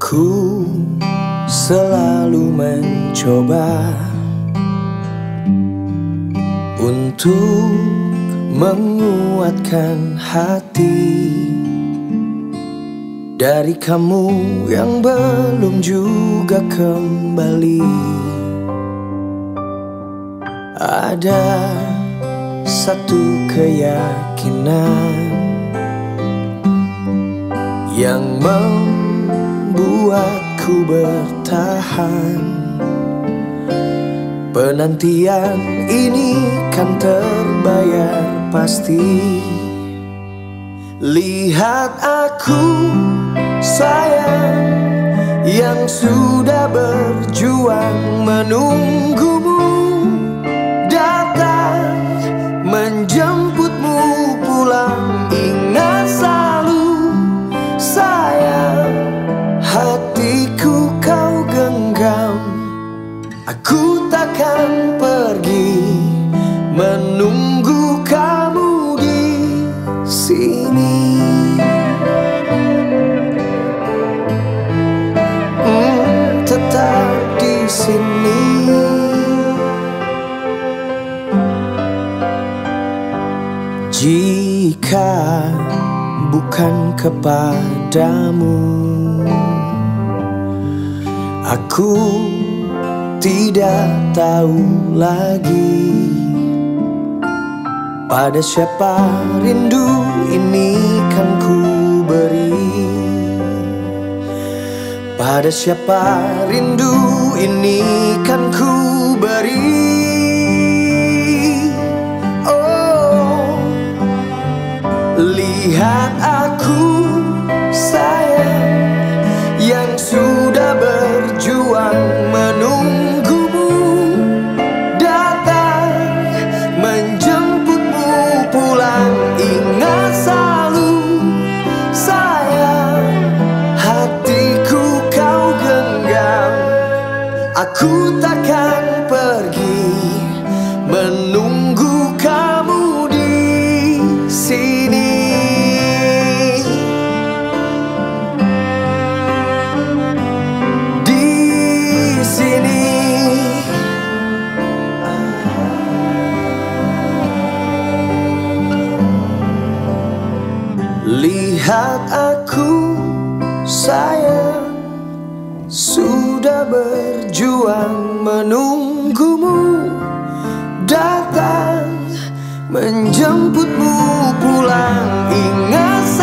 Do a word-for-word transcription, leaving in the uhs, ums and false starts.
Aku selalu mencoba untuk menguatkan hati dari kamu yang belum juga kembali. Ada satu keyakinan yang membuatku bertahan. Penantian ini kan terbayar pasti. Lihat aku sayang yang sudah berjuang menunggumu datang menjemputmu pulang. Ingat selalu sayang, hatiku kau genggam. Aku takkan pergi menunggu kamu di sini. Hmm, tetap di sini. Jika bukan kepadamu, aku tidak tahu lagi pada siapa rindu ini kan ku beri. Pada siapa rindu ini kan ku beri. Oh, lihat aku sayang yang sudah berjuang menunggumu datang menjemputmu pulang. Ingat selalu sayang, hatiku kau genggam. Aku takkan pergi menunggu kamu di sini. Lihat aku sayang sudah berjuang menunggumu datang menjemputmu pulang. Ingat